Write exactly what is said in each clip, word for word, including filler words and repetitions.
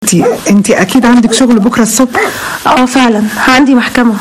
حبيبتي، انت اكيد عندك شغل بكره الصبح. اه فعلا عندي محكمه.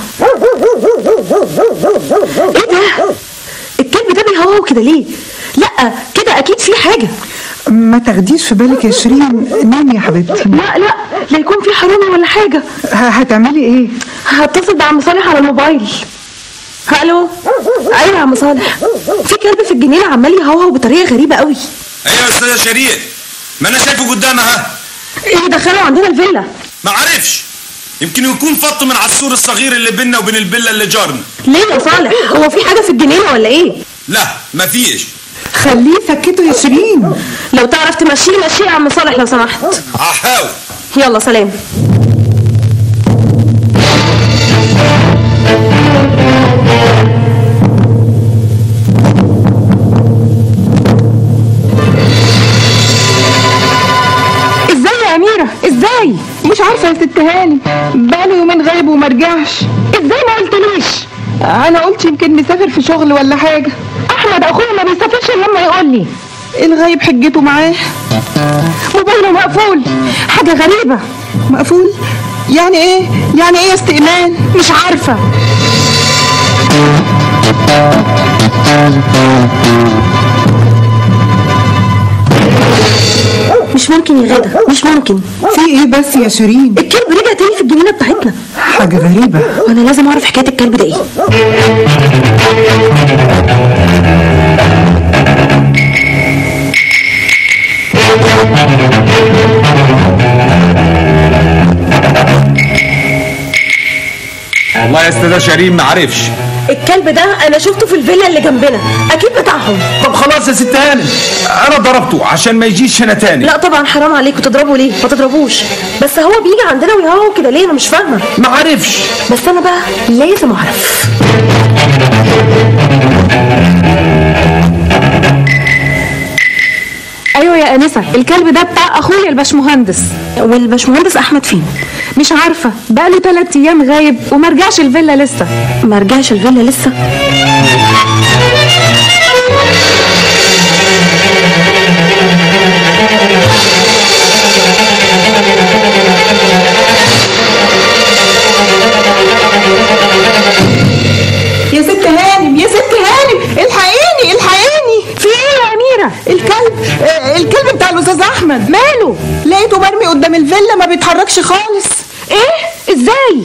ايه ده؟ الكلب ده بيهوهو كده ليه؟ لا كده اكيد في حاجه. ما تاخديش في بالك يا شيرين، نامي يا حبيبتي. لا لا لا يكون في حرامي ولا حاجه. هتعملي ايه؟ هتصل بعم صالح على الموبايل. الو. ايوه يا عم صالح، في كلب في الجنينه عمال يهوهو بطريقه غريبه قوي. ايوه يا استاذه شيرين، ما انا شايفه قدامها. ايه دخلوا عندنا الفيلا؟ ما عارفش، يمكن يكون فط من على السور الصغير اللي بيننا وبين الفيلا اللي جارنا. ليه يا صالح؟ هو في حاجه في الجنينه ولا ايه؟ لا مفيش. خليه سكته يا شيرين. لو تعرف تمشيه مشيه يا عم صالح لو سمحت. هحاول. يلا سلام. ازاي يا اميره؟ ازاي؟ مش عارفه يا ست هاني، بقاله يومين غايب وما رجعش. ازاي ما قلتليش؟ انا قلت يمكن مسافر في شغل ولا حاجه. احمد اخويا ما بيسافرش الا لما يقول لي. الغايب حجته معاه. موبايله مقفول. حاجه غريبه. مقفول؟ يعني ايه؟ يعني ايه يا ست ايمان؟ مش عارفه. مش ممكن يا غدا، مش ممكن. في ايه بس يا شيرين؟ الكلب رجع تاني في الجنينه بتاعتنا. حاجه غريبه، وانا لازم اعرف حكايه الكلب ده ايه. والله يا استاذه شيرين ما عارفش. الكلب ده انا شفته في الفيلا اللي جنبنا، اكيد بتاعهم. طب خلاص يا ست هانم، انا ضربته عشان ما يجيش هنا تاني. لا طبعا حرام عليكم، تضربوا ليه؟ ما تضربوش. بس هو بيجي عندنا ويهوهو كده ليه؟ انا مش فاهمه. ما عارفش، بس انا بقى لازم اعرف. ايوه يا انسه، الكلب ده بتاع اخويا الباشمهندس. والباشمهندس احمد فين؟ مش عارفه، بقاله ثلاث ايام غايب وما رجعش الفيلا لسه. ما رجعش الفيلا لسه؟ يا ست هانم، يا ست هانم، الحقيني الحقيني. في ايه يا اميره؟ الكلب آه الكلب بتاع الاستاذ احمد. ماله؟ لقيته مرمي قدام الفيلا ما بيتحركش خالص. ايه؟ ازاي؟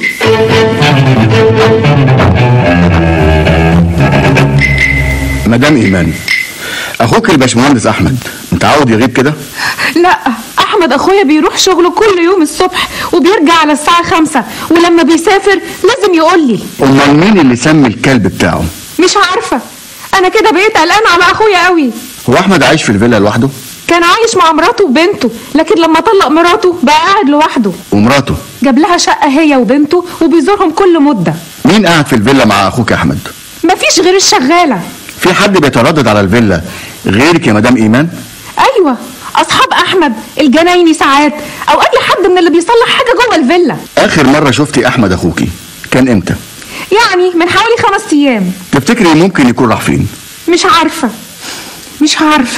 مدام ايمان، اخوك الباشمهندس احمد متعود يغيب كده؟ لا، احمد اخويا بيروح شغله كل يوم الصبح وبيرجع على الساعه خمسة، ولما بيسافر لازم يقول لي. امال مين اللي سمي الكلب بتاعه؟ مش عارفه، انا كده بقيت قلقان على اخويا قوي. هو احمد عايش في الفيلا لوحده؟ كان عايش مع مراته وبنته، لكن لما طلق مراته بقى قاعد لوحده. ومراته جاب لها شقه هي وبنته وبيزورهم كل مده. مين قاعد في الفيلا مع اخوك احمد؟ مفيش غير الشغاله. في حد بيتردد على الفيلا غيرك يا مدام ايمان؟ ايوه، اصحاب احمد الجنايني ساعات، او اي حد من اللي بيصلح حاجه جوه الفيلا. اخر مره شفتي احمد اخوكي كان امتى؟ يعني من حوالي خمس ايام. تفتكري ممكن يكون راح فين؟ مش عارفه مش عارفه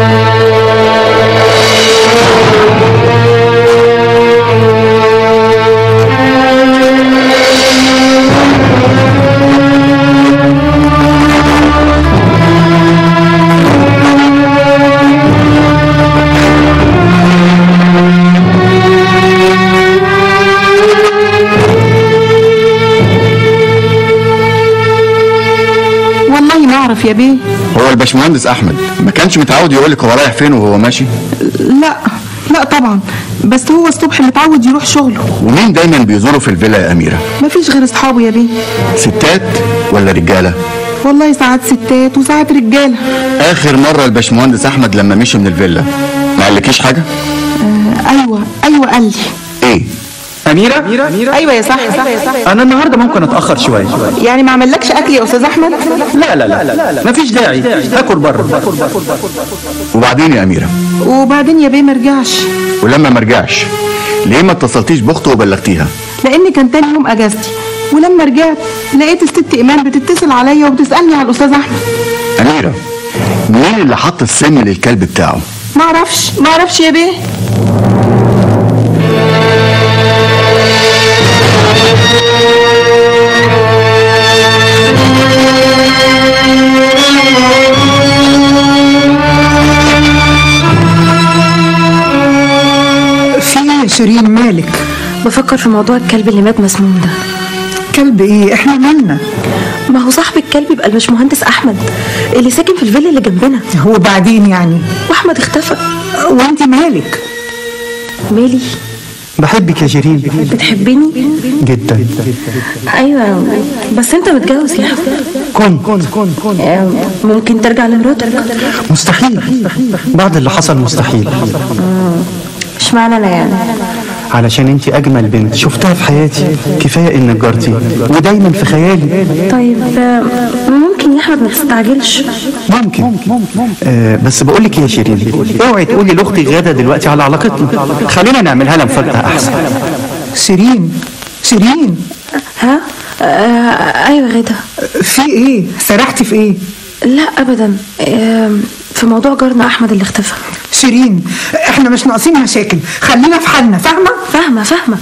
يا بيه. هو الباشمهندس احمد ما كانش متعود يقولك هو رايح فين وهو ماشي؟ لا لا طبعا، بس هو الصبح متعود يروح شغله. ومين دايما بيزوره في الفيلا يا اميره؟ مفيش غير اصحابه يا بيه. ستات ولا رجاله؟ والله ساعات ستات وساعات رجاله. اخر مره الباشمهندس احمد لما مشي من الفيلا ما قالكيش حاجه؟ آه ايوه ايوه قال لي. ايه؟ أميرة؟ أميرة؟ أيوة يا صاحبي. أنا النهاردة ممكن أتأخر شوية. يعني ما عملكش أكل يا أستاذ أحمد؟ لا لا لا مفيش داعي، هاكل بره. وبعدين يا أميرة؟ وبعدين يا بيه ما رجعش. ولما ما رجعش ليه ما اتصلتيش بأخته وبلغتيها؟ لأن كان تاني يوم أجازتي، ولما رجعت لقيت الست إيمان بتتصل عليا وبتسألني على الأستاذ أحمد. أميرة، مين اللي حط السم للكلب بتاعه؟ ما اعرفش ما اعرفش يا بيه. يا شيرين مالك؟ بفكر في موضوع الكلب اللي مات مسموم ده. كلب ايه؟ احنا مالنا؟ ما هو صاحب الكلب يبقى الباشمهندس احمد اللي ساكن في الفيلا اللي جنبنا. هو بعدين يعني؟ واحمد اختفى. وانت مالك؟ مالي؟ بحبك يا شيرين. بتحبني؟ جدا. ايوه بس انت متجوز يا احمد. كن كن كن كن ممكن ترجع لمراتك؟ مستحيل، بعد اللي حصل مستحيل. اشمعنى انا يعني؟ علشان انت اجمل بنت شفتها في حياتي، كفايه انك جارتي ودايما في خيالي. طيب ممكن يا احمد ما تستعجلش؟ ممكن آه بس بقول لك يا شيرين، اوعي تقولي لاختي غاده دلوقتي على علاقتنا، خلينا نعملها لها مفاجاه احسن. شيرين شيرين ها؟ آه ايوه غاده. في ايه؟ سرحتي في ايه؟ لا ابدا، آه في موضوع جارنا احمد اللي اختفى. شيرين احنا مش ناقصين مشاكل، خلينا في حالنا. فاهمه فاهمه فاهمه.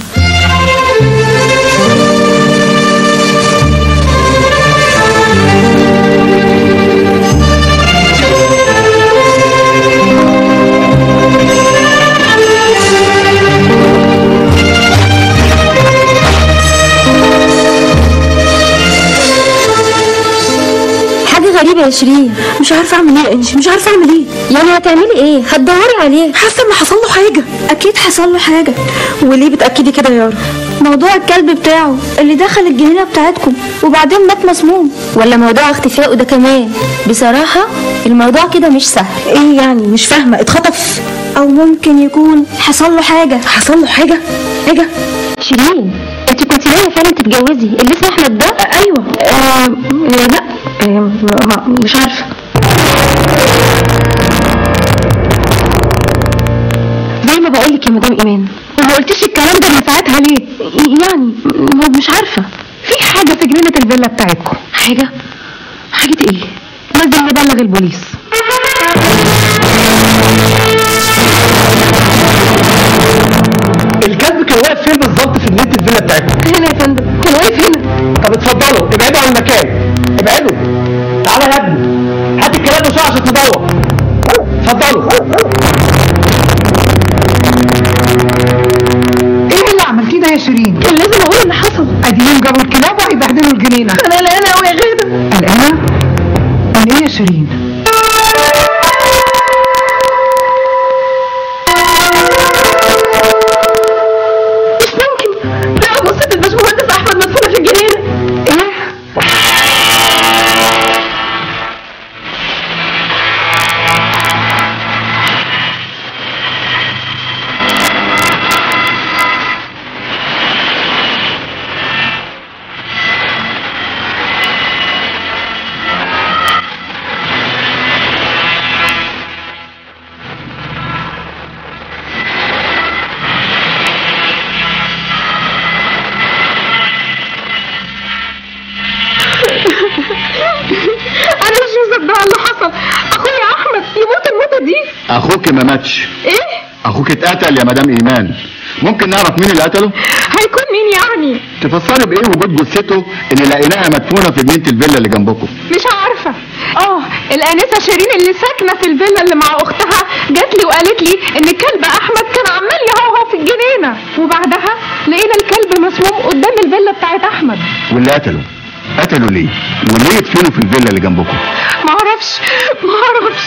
غريبة يا شيرين، مش عارفه اعمل ايه يا انجي، مش عارفه اعمل ايه. يعني هتعملي ايه؟ هتدوري عليه؟ حاسه ان حصل له حاجه. اكيد حصل له حاجه. وليه بتاكدي كده يا يارا؟ موضوع الكلب بتاعه اللي دخل الجنينه بتاعتكم وبعدين مات مسموم، ولا موضوع اختفائه ده كمان؟ بصراحه الموضوع كده مش سهل. ايه يعني؟ مش فاهمه. اتخطف او ممكن يكون حصل له حاجه. حصل له حاجه؟ حاجه؟ شيرين انت كنت ناويه فعلا تتجوزي اللي اسمه احمد ده؟ آه ايوه. آه لا آه مش عارفه. زي ما بقولك يا مدام ايمان، ما قلتيش الكلام ده من ساعتها ليه؟ يعني مش عارفه. في حاجه في جنينه الفيلا بتاعتكم. حاجه؟ حاجه ايه؟ لازم نبلغ البوليس. الكلب كان واقف فين بالظبط في جنينه الفيلا بتاعتكم؟ هنا يا فندم، كان واقف هنا. طب اتفضلوا ابعدوا عن المكان، ابعدوا. تعالى يا ابني هات الكلام بسرعه عشان تدور. اتفضلوا. ايه اللي عملتيه ده يا شيرين؟ كان لازم اقول اللي حصل. اديهم جابوا الكلاب وهيبهدلوا الجنينه. انا قلقانه قوي يا غاده. قلقانه؟ من ايه يا شيرين؟ انا مش مصدقه اللي حصل. اخويا احمد يموت الموتة دي؟ اخوك ما ماتش. ايه؟ اخوك اتقتل يا مدام ايمان. ممكن نعرف مين اللي قتله؟ هيكون مين يعني؟ تفسري بايه وجود جثته اللي لقيناها مدفونه في جنينه الفيلا اللي جنبكم؟ مش عارفه. اه الانسه شيرين اللي ساكنه في الفيلا اللي مع اختها جات لي وقالت لي ان كلب احمد كان عمال يهوهو في الجنينه، وبعدها لقينا الكلب مسموم قدام الفيلا بتاعت احمد. واللي قتله قتله ليه؟ وليه يدفنوا في الفيلا اللي جنبكم؟ ما اعرفش ما اعرفش.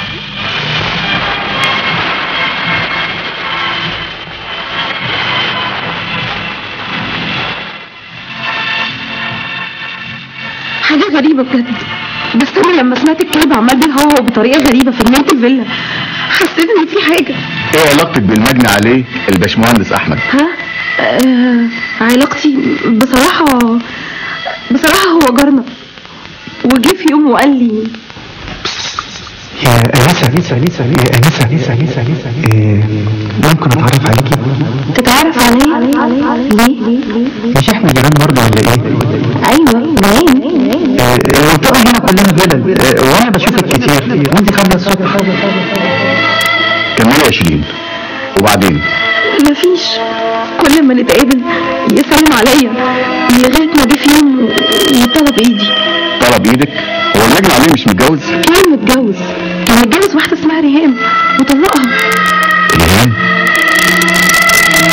حاجه غريبه بجد. بس انا لما سمعت الكلب عمال بيهوهو بطريقه غريبه في جنينه الفيلا حسيت ان في حاجه. ايه علاقتك بالمجني عليه الباشمهندس احمد؟ ها؟ آه علاقتي بصراحه بصراحه هو جارنا، وجه في يوم وقال لي يا انسه انسه انسه يا انسه انسه انسه انسه إيه ممكن اتعرف عليكي؟ تتعرف عليا؟ ليه؟ مش احنا جيران برضه ولا ايه؟ ايوه جيران. الطرق هنا كلها فلل وانا بشوفك كتير وانت خارجه الصبح. كملي يا شيرين. وبعدين؟ مفيش، كل ما نتقابل يسلم عليا لغايه ما جه في يوم وطلب ايدي. طلب ايدك؟ هو المجني عليه مش متجوز؟ كان متجوز، كان متجوز واحده اسمها ريهام وطلقها. ريهام؟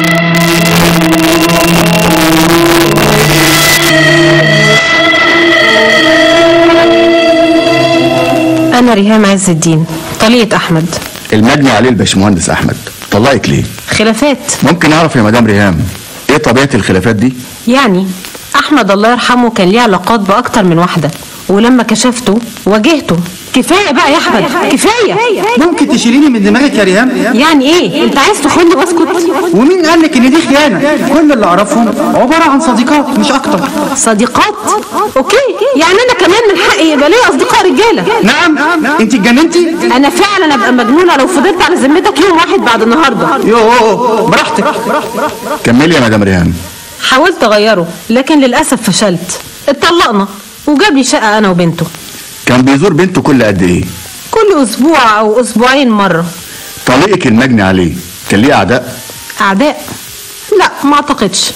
عز الدين، طليقة احمد. المجني عليه الباشمهندس احمد، طلقك ليه؟ خلافات. ممكن اعرف يا مدام ريهام ايه طبيعة الخلافات دي؟ يعني احمد الله يرحمه كان ليه علاقات باكتر من واحدة، ولما كشفته واجهته. كفايه بقى يا احمد، كفايه. ممكن تشيليني من دماغك يا ريهام؟ يعني ايه؟ انت عايز تخوني واسكت؟ ومين قال لك ان دي خيانه؟ كل اللي اعرفهم عباره عن صديقات مش اكتر. صديقات؟ اوكي، يعني انا كمان من حقي يبقى ليا اصدقاء رجاله؟ نعم. انت اتجننتي؟ انا فعلا ابقى مجنونه لو فضلت على ذمتك يوم واحد بعد النهارده. يوه براحتك. كملي يا مدام ريهام. حاولت اغيره لكن للاسف فشلت. اتطلقنا وجاب لي شقه انا وبنته. كان بيزور بنته كل قد ايه؟ كل اسبوع او اسبوعين مره. طليقك المجني عليه كان ليه اعداء؟ اعداء؟ لا ما اعتقدش.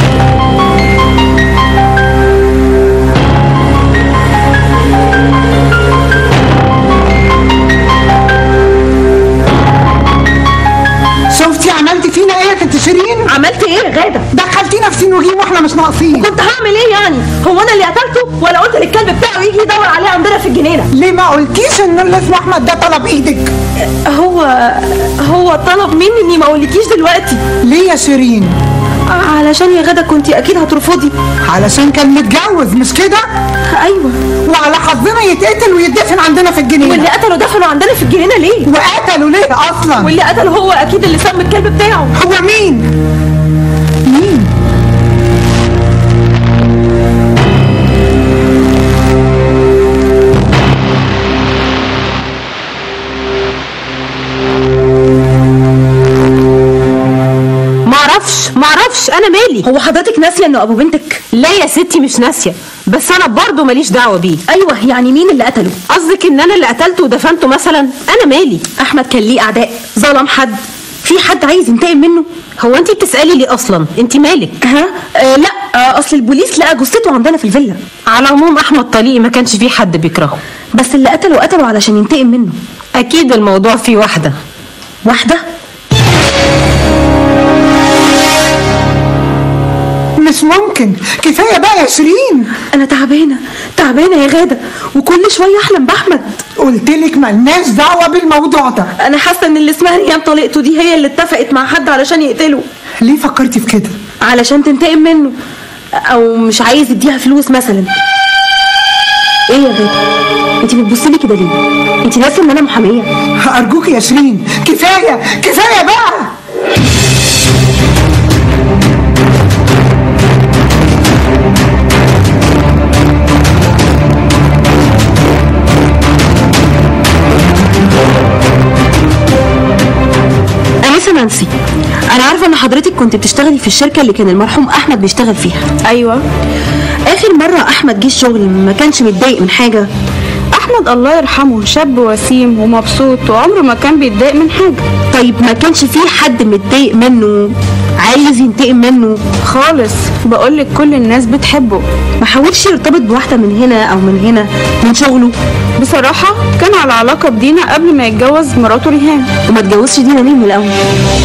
شفتي عملتي فينا ايه يا كنت شيرين؟ عملت ايه يا غاده؟ دخلتينا في سين وجيم واحنا مش ناقصين. كنت هعمل ايه يعني؟ هو انا اللي قتلته ولا قلت للكلب بتاعه يجي يدور عليه عندنا في الجنينه؟ ليه ما قلتيش ان اللي اسمه احمد ده طلب ايدك؟ هو هو طلب مني اني ما اقولكيش دلوقتي. ليه يا شيرين؟ علشان يا غاده كنتي اكيد هترفضي. علشان كان متجوز مش كده؟ ايوه. وعلى حظنا يتقتل ويدفن عندنا في الجنينه. واللي قتله دفنوا عندنا في الجنينه ليه؟ وقتلوا ليه اصلا؟ واللي قتله هو اكيد اللي سم الكلب بتاعه. هو مين؟ مين؟ معرفش معرفش انا مالي. هو حضرتك ناسيه انه ابو بنتك؟ لا يا ستي مش ناسيه، بس انا برضه ماليش دعوه بيه. ايوه يعني مين اللي قتله؟ قصدك ان انا اللي قتلته ودفنته مثلا؟ انا مالي. احمد كان ليه اعداء؟ ظلم حد؟ في حد عايز ينتقم منه؟ هو انت بتسالي ليه اصلا؟ انت مالك؟ ها آه لا آه اصل البوليس لقى جثته عندنا في الفيلا. على العموم احمد طليقي ما كانش فيه حد بيكرهه، بس اللي قتله قتله علشان ينتقم منه. اكيد الموضوع فيه واحده. واحده؟ مش ممكن. كفايه بقى يا شيرين. انا تعبانه تعبانه يا غاده وكل شويه احلم باحمد. قلتلك ملناش دعوه بالموضوع ده. انا حاسه ان اللي اسمها ريهام طليقته دي هي اللي اتفقت مع حد علشان يقتله. ليه فكرتي في كده؟ علشان تنتقم منه، او مش عايز يديها فلوس مثلا. ايه يا غاده انت بتبصي لي كده ليه؟ انت ناسيه ان انا محاميه؟ ارجوك يا شيرين كفايه كفايه بقى. نانسي، انا عارفه ان حضرتك كنت بتشتغلي في الشركه اللي كان المرحوم احمد بيشتغل فيها. ايوه. اخر مره احمد جه الشغل ما كانش متضايق من حاجه؟ احمد الله يرحمه شاب وسيم ومبسوط وعمره ما كان بيتضايق من حاجه. طيب ما كانش في حد متضايق منه عايز ينتقم منه خالص؟ بقولك كل الناس بتحبه. ما حاولش يرتبط بواحده من هنا او من هنا من شغله؟ بصراحه كان على علاقه بدينا قبل ما يتجوز مراته ريهام. وما اتجوزش دينا ليه من الاول؟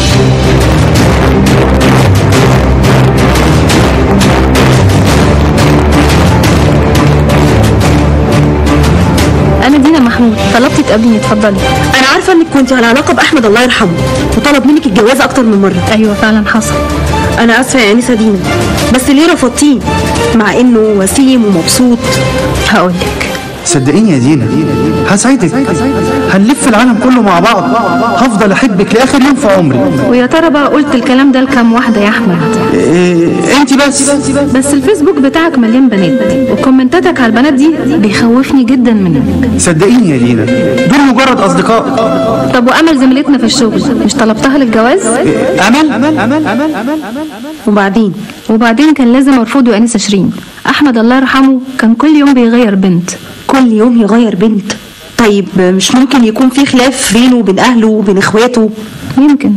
انا دينا محمود، طلبتي تقابليني، اتفضلي. انا عارفه انك كنت على علاقه باحمد الله يرحمه وطلب منك الجواز اكتر من مره. ايوه فعلا حصل. انا اسفه يا انسه دينا، بس ليه رفضتيه مع انه وسيم ومبسوط؟ هقولك. صدقيني يا دينا هسعدك، هنلف العالم كله مع بعض، هفضل احبك لاخر يوم في عمري. ويا ترى بقى قلت الكلام ده لكام واحده يا احمد؟ إيه انت بس بس الفيسبوك بتاعك مليان بنات وكومنتاتك على البنات دي بيخوفني جدا منك. صدقيني يا دينا دول مجرد اصدقاء. طب وامل زميلتنا في الشغل مش طلبتها للجواز؟ إيه امل امل امل امل امل وبعدين وبعدين كان لازم ارفضه يا انسه شيرين. احمد الله يرحمه كان كل يوم بيغير بنت. كل يوم يغير بنت؟ طيب مش ممكن يكون في خلاف بينه وبين اهله وبين اخواته؟ يمكن.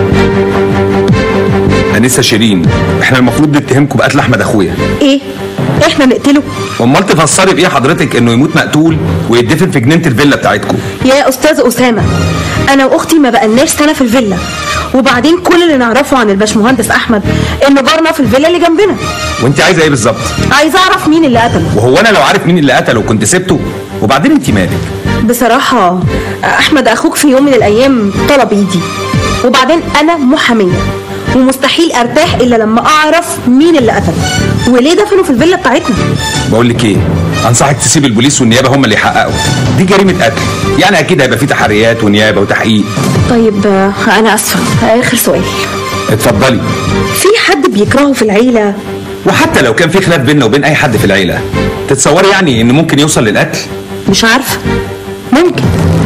انسه شيرين، احنا المفروض نتهمكم بقتل احمد اخويا. ايه احنا نقتله؟ امال تفسري بايه حضرتك انه يموت مقتول ويدفن في جنينه الفيلا بتاعتكم؟ يا استاذ اسامه، انا واختي ما بقالناش سنه في الفيلا، وبعدين كل اللي نعرفه عن الباشمهندس احمد انه جارنا في الفيلا اللي جنبنا. وانت عايزه ايه بالظبط؟ عايزه اعرف مين اللي قتله. وهو انا لو عارف مين اللي قتله كنت سبته؟ وبعدين انت مالك؟ بصراحه احمد اخوك في يوم من الايام طلب ايدي، وبعدين انا محاميه ومستحيل ارتاح الا لما اعرف مين اللي قتله وليه دفنه في الفيلا بتاعتنا. بقول لك ايه، انصحك تسيب البوليس والنيابه هم اللي يحققوا، دي جريمه قتل، يعني اكيد هيبقى في تحريات ونيابه وتحقيق. طيب انا اسفه، اخر سؤال. اتفضلي. في حد بيكرهه في العيله؟ وحتى لو كان في خلاف بيننا وبين اي حد في العيله، تتصوري يعني ان ممكن يوصل للقتل؟ مش عارفه، ممكن.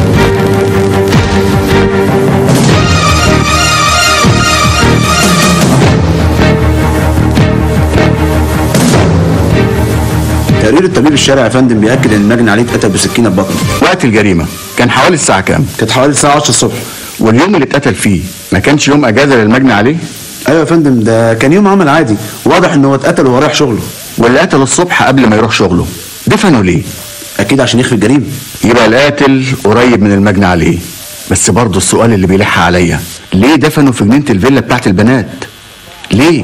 تقرير الطبيب الشرعي يا فندم بيأكد ان المجني عليه اتقتل بسكينه ببطنه. وقت الجريمه كان حوالي الساعه كام؟ كانت حوالي الساعه عشرة الصبح. واليوم اللي اتقتل فيه ما كانش يوم اجازه للمجني عليه؟ ايوه يا فندم، ده كان يوم عمل عادي، واضح ان هو اتقتل وهو رايح شغله. واللي قتله الصبح قبل ما يروح شغله دفنه ليه؟ اكيد عشان يخفي الجريمه. يبقى القاتل قريب من المجني عليه. بس برضه السؤال اللي بيلح عليا، ليه دفنوا في جنينه الفيلا بتاعت البنات؟ ليه؟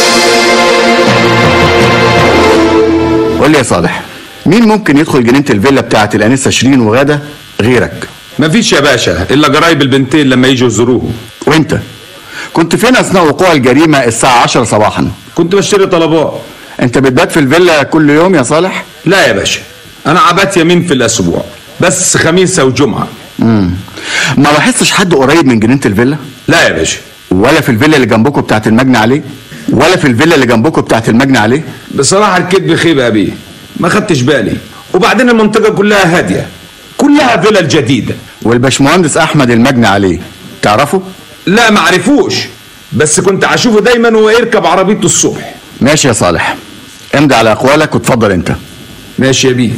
قول لي يا صالح، مين ممكن يدخل جنينه الفيلا بتاعت الانسه شيرين وغاده غيرك؟ مفيش يا باشا الا جرايب البنتين لما يجوا يزوروهم. وانت كنت فين اثناء وقوع الجريمه الساعه عشرة صباحا؟ كنت بشتري طلبات. انت بتبات في الفيلا كل يوم يا صالح؟ لا يا باشا، انا عبات يمين في الاسبوع، بس خميسه وجمعه. امم ما لاحظتش حد قريب من جنينه الفيلا؟ لا يا باشا. ولا في الفيلا اللي جنبكم بتاعت المجني عليه؟ ولا في الفيلا اللي جنبكم بتاعت المجني عليه؟ بصراحه الكذب خيبه يا بيه، ما خدتش بالي، وبعدين المنطقه كلها هاديه، كلها فيلا جديده. والباشمهندس احمد المجني عليه تعرفه؟ لا ما عرفوش، بس كنت اشوفه دايما وهو يركب عربيته الصبح. ماشي يا صالح، امضي على اقوالك واتفضل انت. ماشي يا بيه.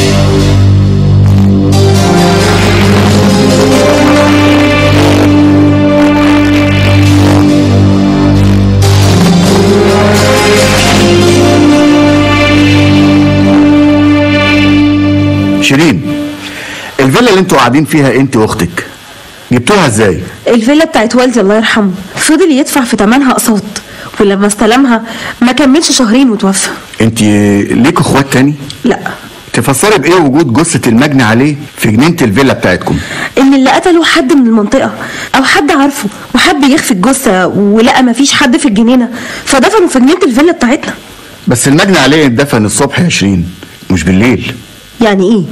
شيرين، الفيلا اللي انتوا قاعدين فيها انت واختك جبتوها ازاي؟ الفيلا بتاعت والدي الله يرحمه، فضل يدفع في ثمنها اقساط، ولما استلمها ما كملش شهرين وتوفى. انت ليكوا اخوات تاني؟ لا. تفسري بايه وجود جثه المجني عليه في جنينه الفيلا بتاعتكم؟ ان اللي قتله حد من المنطقه او حد عارفه وحب يخفي الجثه ولقى ما فيش حد في الجنينه فدفنوا في جنينه الفيلا بتاعتنا. بس المجني عليه اتدفن الصبح يا شيرين مش بالليل. يعني ايه؟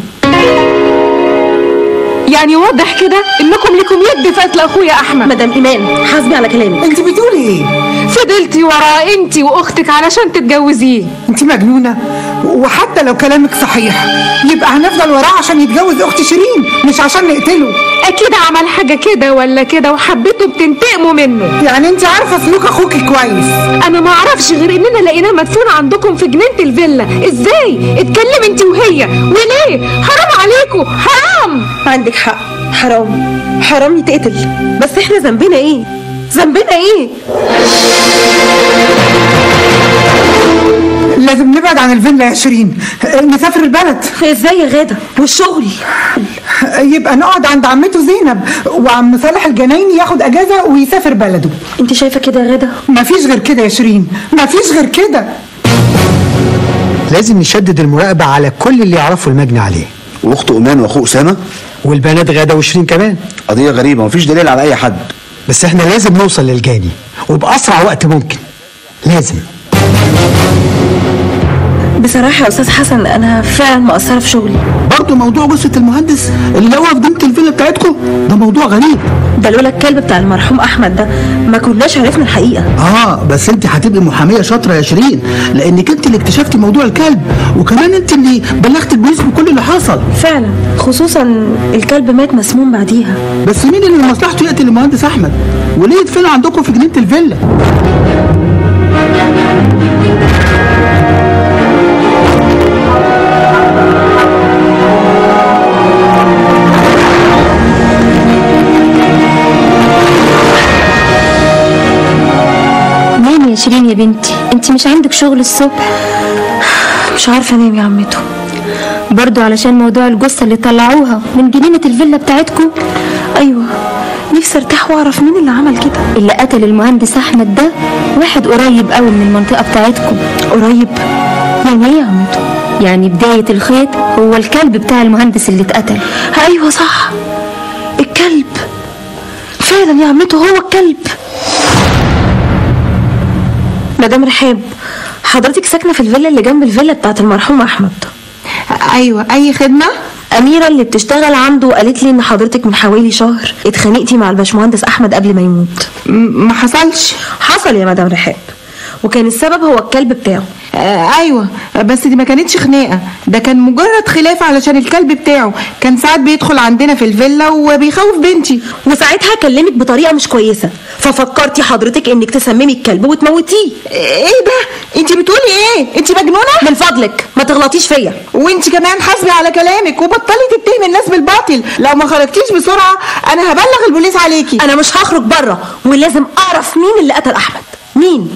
يعني واضح كده انكم لكم يد في قتل اخويا احمد. مدام ايمان حاسبي على كلامك. انت بتقولي ايه؟ فضلتي وراه انت واختك علشان تتجوزيه. انت مجنونه، وحتى لو كلامك صحيح يبقى هنفضل وراه عشان يتجوز اخت شيرين مش عشان نقتله. اكيد عمل حاجه كده ولا كده وحبيتوا بتنتقموا منه. يعني انت عارفه سلوك اخوكي كويس. انا ما اعرفش غير اننا لقيناه مدفون عندكم في جنينه الفيلا. ازاي اتكلم انت وهي وليه؟ حرام عليكم، حرام. عندك حق، حرام حرام يتقتل، بس احنا ذنبنا ايه؟ ذنبنا ايه؟ لازم نبعد عن الفيلا يا شيرين، نسافر البلد. ازاي يا غاده؟ والشغل؟ يبقى نقعد عند عمته زينب، وعم صالح الجنايني ياخد اجازه ويسافر بلده. انت شايفه كده يا غاده؟ مفيش غير كده يا شيرين، مفيش غير كده. لازم نشدد المراقبه على كل اللي يعرفوا المجني عليه. واخته ايمان واخوه اسامه والبنات غاده وشيرين كمان. قضيه غريبه، مفيش دليل على اي حد. بس احنا لازم نوصل للجاني وباسرع وقت ممكن، لازم. بصراحه يا استاذ حسن انا فعلا مقصره في شغلي. برضه موضوع جثه المهندس اللي لقوها في جنينه الفيلا بتاعتكم ده موضوع غريب. ده لولا الكلب بتاع المرحوم احمد ده ما كناش عرفنا الحقيقه. اه بس انت هتبقي محاميه شاطره يا شيرين، لانك انت اللي اكتشفتي موضوع الكلب، وكمان انت اللي بلغت البوليس بكل اللي حصل. فعلا، خصوصا الكلب مات مسموم بعديها. بس مين اللي من مصلحته يقتل المهندس احمد؟ وليه يدفنوا عندكم في جنينه الفيلا؟ نامي يا شيرين يا بنتي، انت مش عندك شغل الصبح؟ مش عارفه انام يا عمته. برضو علشان موضوع الجثه اللي طلعوها من جنينه الفيلا بتاعتكم؟ ايوه، نفسي ارتاح واعرف مين اللي عمل كده. اللي قتل المهندس احمد ده واحد قريب قوي من المنطقه بتاعتكم. قريب؟ يعني ايه يا عمته؟ يعني بدايه الخيط هو الكلب بتاع المهندس اللي اتقتل. ايوه صح، الكلب فعلا يا عمته، هو الكلب. مدام رحاب، حضرتك ساكنه في الفيلا اللي جنب الفيلا بتاعت المرحوم احمد؟ ايوه. اي خدمه؟ أميرة اللي بتشتغل عنده قالت لي إن حضرتك من حوالي شهر اتخانقتي مع الباشمهندس أحمد قبل ما يموت. ما حصلش. حصل يا مدام رحاب، وكان السبب هو الكلب بتاعه. آه ايوه، بس دي ما كانتش خناقه، ده كان مجرد خلاف علشان الكلب بتاعه كان ساعات بيدخل عندنا في الفيلا وبيخوف بنتي، وساعتها كلمك بطريقه مش كويسه، ففكرتي حضرتك انك تسممي الكلب وتموتيه. ايه ده؟ انت بتقولي ايه؟ انت مجنونه؟ من فضلك ما تغلطيش فيا، وانت كمان حاسبي على كلامك وبطلي تتهمي الناس بالباطل. لو ما خرجتيش بسرعه انا هبلغ البوليس عليكي. انا مش هخرج بره، ولازم اعرف مين اللي قتل احمد. مين؟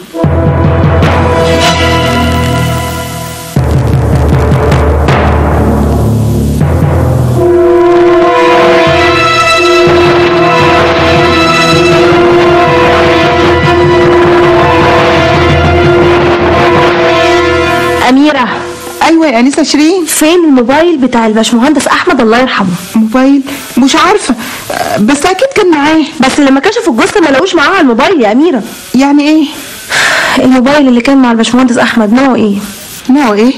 أميرة. أيوة يا أنسة شيرين. فين الموبايل بتاع الباشمهندس أحمد الله يرحمه؟ موبايل؟ مش عارفة، بس أكيد كان معاه. بس لما كشفوا الجثة ما لقوش معاه الموبايل يا أميرة. يعني إيه؟ الموبايل اللي كان مع الباشمهندس أحمد نوعه إيه؟ نوعه إيه؟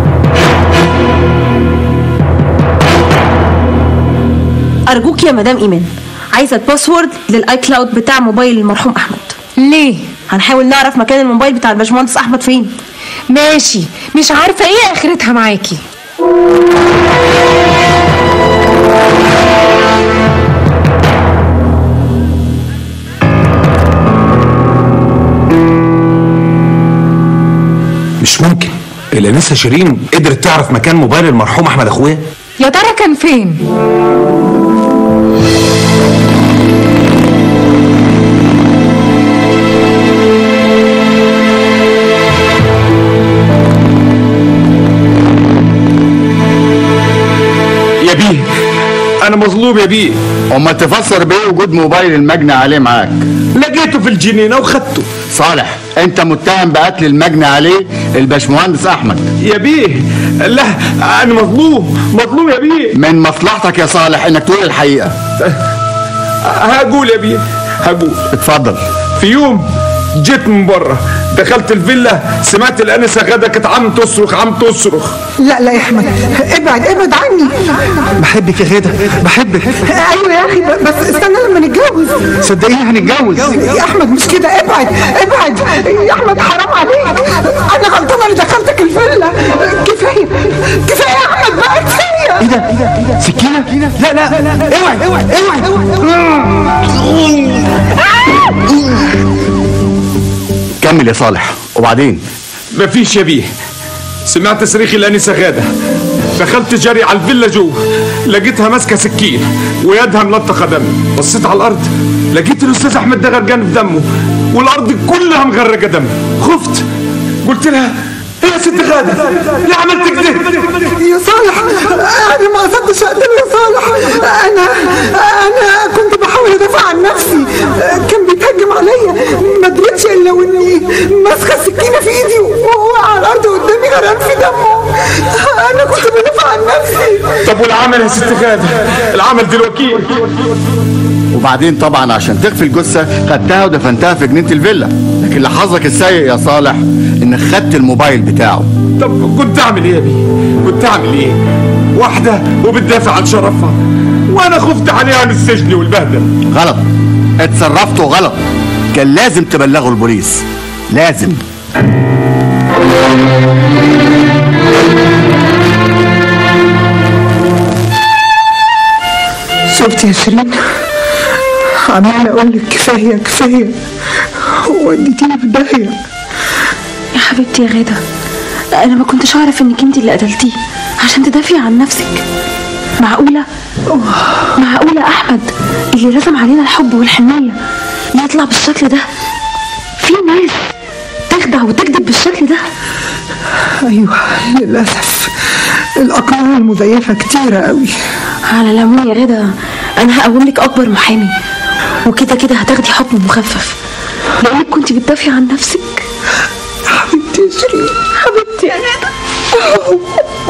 أرجوك يا مدام إيمان، عايزة الباسورد للآي كلاود بتاع موبايل المرحوم أحمد. ليه؟ هنحاول نعرف مكان الموبايل بتاع الباشمهندس أحمد فين. ماشي، مش عارفة ايه اخرتها معاكي. مش ممكن الانسه شيرين قدرت تعرف مكان موبايل المرحوم احمد اخويا. يا ترى كان فين؟ يا بيه انا مظلوم يا بيه. امال تفسر بيه وجود موبايل المجني عليه معاك؟ لقيته في الجنينه وخدته. صالح، انت متهم بقتل المجني عليه الباشمهندس احمد. يا بيه لا، انا مظلوم مظلوم يا بيه. من مصلحتك يا صالح انك تقول الحقيقه. هقول يا بيه هقول. اتفضل. في يوم جيت من بره، دخلت الفيلا، سمعت الانسه غدا كانت عم تصرخ عم تصرخ. لا لا يا احمد، ابعد ابعد عني. بحبك يا غدا، بحبك. ايوه يا اخي، بس استنى لما نتجوز. صدقيني هنتجوز يا احمد مش كده، ابعد ابعد يا احمد، حرام عليك، انا غلطانه اللي دخلتك الفيلا. كفايه كفايه يا احمد بقى، كفايه. ايه ده؟ سكينه؟ لا لا اوعي اوعي اوعي. كمل يا صالح، وبعدين؟ مفيش يا بيه، سمعت صريخ الانسه غاده، دخلت جري على الفيلا جوه، لقيتها ماسكه سكين ويدها ملطخه دم. بصيت على الارض لقيت الاستاذ احمد ده غرقان في دمه والارض كلها مغرقه دم. خفت، قلت لها ايه يا ست غاده؟ ليه عملت كده؟ يا صالح انا ما قصدتش اقتله يا صالح، انا انا كنت بحاول ادافع عن نفسي، كان بيتهجم عليا، ما دريتش الا واني ماسكه السكينه في ايدي وهو على الارض قدامي غرقان في دمه. انا كنت بدافع عن نفسي. طب والعمل يا ست غاده؟ العمل دلوقتي. وبعدين طبعا عشان تخفي الجثه خدتها ودفنتها في جنينه الفيلا، لكن لحظك السيء يا صالح انك خدت الموبايل بتاعه. طب كنت اعمل ايه يا بيه؟ كنت اعمل ايه؟ واحده وبتدافع عن شرفها وانا خفت عليها من السجن والبهدل. غلط، اتصرفتوا غلط، كان لازم تبلغوا البوليس، لازم. شفت يا شيرين، عمال اقول لك كفايه كفايه وديتيني في داهيه. يا حبيبتي يا غاده، انا ما كنتش اعرف انك انت اللي قتلتيه عشان تدافعي عن نفسك. معقوله معقوله احمد اللي رسم علينا الحب والحنيه يطلع بالشكل ده؟ في ناس تخدع وتكذب بالشكل ده؟ ايوه للاسف الاقرار المزيفه كتيره قوي. على العموم يا غدا انا هقوم لك اكبر محامي، وكده كده هتاخدي حكم مخفف لانك كنت بتدافعي عن نفسك. حبيبتي يا شيرين، حبيبتي يا غدا.